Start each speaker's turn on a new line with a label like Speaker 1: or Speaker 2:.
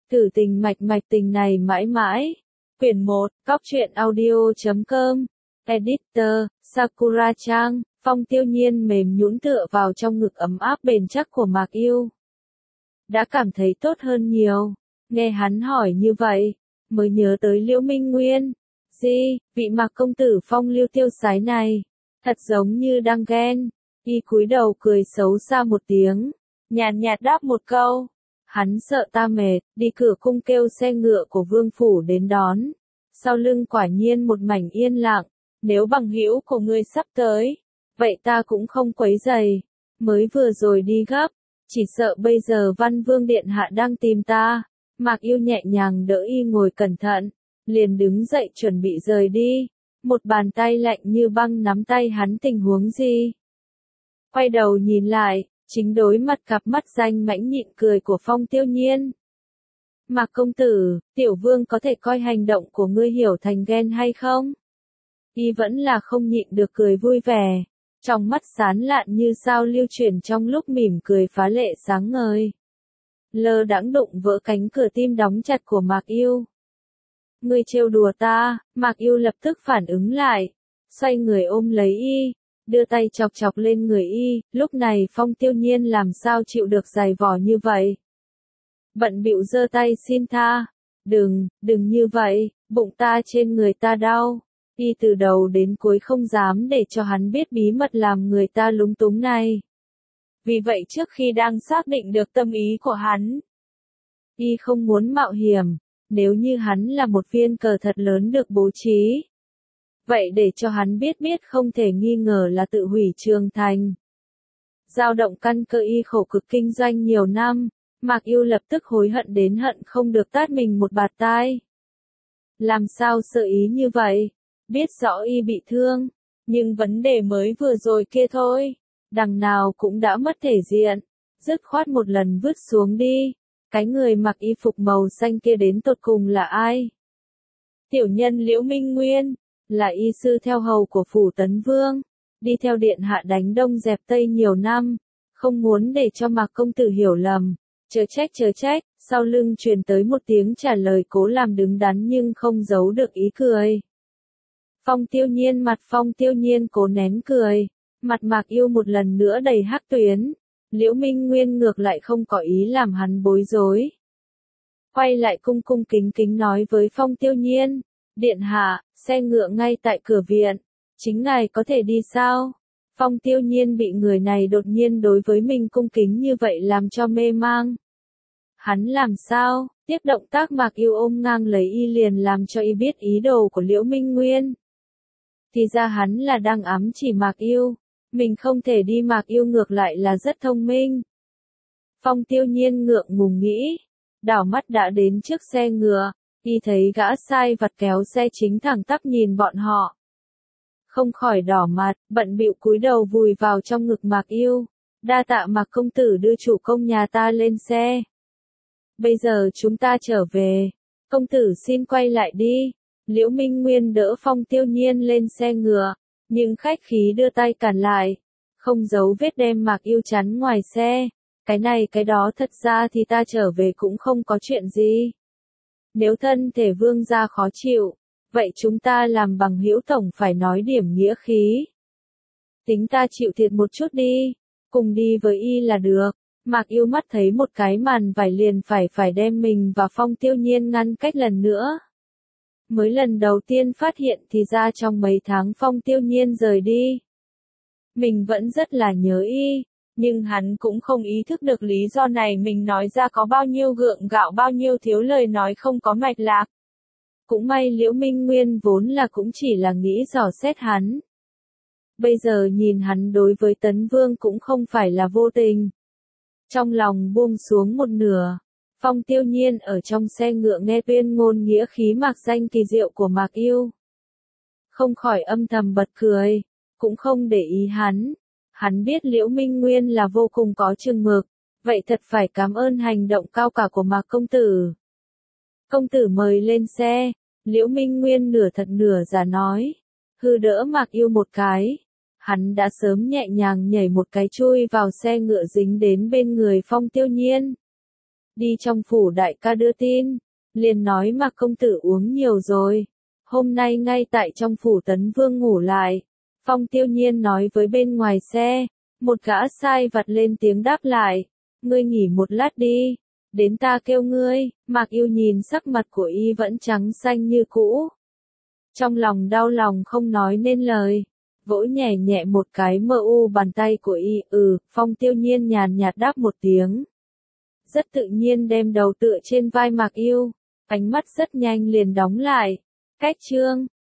Speaker 1: Thử tình mạch mạch tình này mãi mãi. Quyển 1, Cóc truyện audio.com. Editor, Sakura-chan. Phong Tiêu Nhiên mềm nhũn tựa vào trong ngực ấm áp bền chắc của Mạc Yêu. Đã cảm thấy tốt hơn nhiều. Nghe hắn hỏi như vậy, mới nhớ tới Liễu Minh Nguyên. Vị Mạc công tử phong lưu tiêu sái này, thật giống như đang ghen. Y cúi đầu cười xấu xa một tiếng, nhàn nhạt đáp một câu. Hắn sợ ta mệt, đi cửa cung kêu xe ngựa của vương phủ đến đón. Sau lưng quả nhiên một mảnh yên lặng, nếu bằng hữu của ngươi sắp tới, vậy ta cũng không quấy rầy. Mới vừa rồi đi gấp, chỉ sợ bây giờ Văn Vương điện hạ đang tìm ta. Mạc Yêu nhẹ nhàng đỡ y ngồi cẩn thận, liền đứng dậy chuẩn bị rời đi. Một bàn tay lạnh như băng nắm tay hắn. Tình huống gì? Quay đầu nhìn lại, chính đối mặt cặp mắt danh mãnh nhịn cười của Phong Tiêu Nhiên. Mạc công tử, tiểu vương có thể coi hành động của ngươi hiểu thành ghen hay không? Y vẫn là không nhịn được cười vui vẻ, trong mắt sán lạn như sao lưu chuyển trong lúc mỉm cười phá lệ sáng ngời. Lơ đãng đụng vỡ cánh cửa tim đóng chặt của Mạc Yêu. Ngươi trêu đùa ta. Mạc Yêu lập tức phản ứng lại, xoay người ôm lấy y, đưa tay chọc chọc lên người y. Lúc này Phong Tiêu Nhiên làm sao chịu được giày vò như vậy. Bận bịu giơ tay xin tha. Đừng như vậy, bụng ta trên người ta đau. Y từ đầu đến cuối không dám để cho hắn biết bí mật làm người ta lúng túng này. Vì vậy trước khi đang xác định được tâm ý của hắn, y không muốn mạo hiểm. Nếu như hắn là một viên cờ thật lớn được bố trí, vậy để cho hắn biết không thể nghi ngờ là tự hủy Trường Thành. Dao động căn cơ y khổ cực kinh doanh nhiều năm, Mạc Yêu lập tức hối hận đến hận không được tát mình một bạt tai. Làm sao sợ ý như vậy? Biết rõ y bị thương, nhưng vấn đề mới vừa rồi kia thôi, đằng nào cũng đã mất thể diện, dứt khoát một lần vứt xuống đi. Cái người mặc y phục màu xanh kia đến tột cùng là ai? Tiểu nhân Liễu Minh Nguyên, là y sư theo hầu của phủ Tấn Vương, đi theo điện hạ đánh Đông dẹp Tây nhiều năm, không muốn để cho Mạc công tử hiểu lầm. Chớ trách, sau lưng truyền tới một tiếng trả lời cố làm đứng đắn nhưng không giấu được ý cười. Phong Tiêu Nhiên cố nén cười, mặt Mạc Yêu một lần nữa đầy hắc tuyến. Liễu Minh Nguyên ngược lại không có ý làm hắn bối rối. Quay lại cung kính nói với Phong Tiêu Nhiên, điện hạ, xe ngựa ngay tại cửa viện, chính ngài có thể đi sao? Phong Tiêu Nhiên bị người này đột nhiên đối với mình cung kính như vậy làm cho mê mang. Hắn làm sao? Tiếp động tác Mạc Yêu ôm ngang lấy y liền làm cho y biết ý đồ của Liễu Minh Nguyên. Thì ra hắn là đang ám chỉ Mạc Yêu. Mình không thể đi. Mạc Yêu ngược lại là rất thông minh. Phong Tiêu Nhiên ngượng ngùng nghĩ, đảo mắt đã đến trước xe ngựa, y thấy gã sai vặt kéo xe chính thẳng tắp nhìn bọn họ. Không khỏi đỏ mặt, bận bịu cúi đầu vùi vào trong ngực Mạc Yêu. Đa tạ Mạc công tử đưa chủ công nhà ta lên xe. Bây giờ chúng ta trở về, công tử xin quay lại đi. Liễu Minh Nguyên đỡ Phong Tiêu Nhiên lên xe ngựa, nhưng khách khí đưa tay cản lại, không giấu vết đem Mạc Yêu chắn ngoài xe. Cái này cái đó thật ra thì ta trở về cũng không có chuyện gì. Nếu thân thể vương gia khó chịu, vậy chúng ta làm bằng hữu tổng phải nói điểm nghĩa khí. Tính ta chịu thiệt một chút đi, cùng đi với y là được. Mạc Yêu mắt thấy một cái màn vải liền phải đem mình và Phong Tiêu Nhiên ngăn cách lần nữa. Mới lần đầu tiên phát hiện thì ra trong mấy tháng Phong Tiêu Nhiên rời đi. Mình vẫn rất là nhớ y, nhưng hắn cũng không ý thức được lý do này mình nói ra có bao nhiêu gượng gạo, bao nhiêu thiếu lời nói không có mạch lạc. Cũng may Liễu Minh Nguyên vốn là cũng chỉ là nghĩ dò xét hắn. Bây giờ nhìn hắn đối với Tấn Vương cũng không phải là vô tình. Trong lòng buông xuống một nửa. Phong Tiêu Nhiên ở trong xe ngựa nghe tuyên ngôn nghĩa khí mạc danh kỳ diệu của Mạc Yêu. Không khỏi âm thầm bật cười, cũng không để ý hắn. Hắn biết Liễu Minh Nguyên là vô cùng có chừng mực, vậy thật phải cảm ơn hành động cao cả của Mạc công tử. Công tử mời lên xe, Liễu Minh Nguyên nửa thật nửa giả nói, hư đỡ Mạc Yêu một cái. Hắn đã sớm nhẹ nhàng nhảy một cái chui vào xe ngựa dính đến bên người Phong Tiêu Nhiên. đi trong phủ đại ca đưa tin, liền nói Mạc công tử uống nhiều rồi. Hôm nay ngay tại trong phủ Tấn Vương ngủ lại. Phong Tiêu Nhiên nói với bên ngoài xe, một gã sai vặt lên tiếng đáp lại, ngươi nghỉ một lát đi, đến ta kêu ngươi. Mạc Yêu nhìn sắc mặt của y vẫn trắng xanh như cũ. Trong lòng đau lòng không nói nên lời, vỗ nhẹ nhẹ một cái mờ u bàn tay của y. Phong Tiêu Nhiên nhàn nhạt đáp một tiếng. Rất tự nhiên đem đầu tựa trên vai Mạc Yêu, ánh mắt rất nhanh liền đóng lại. Cách chương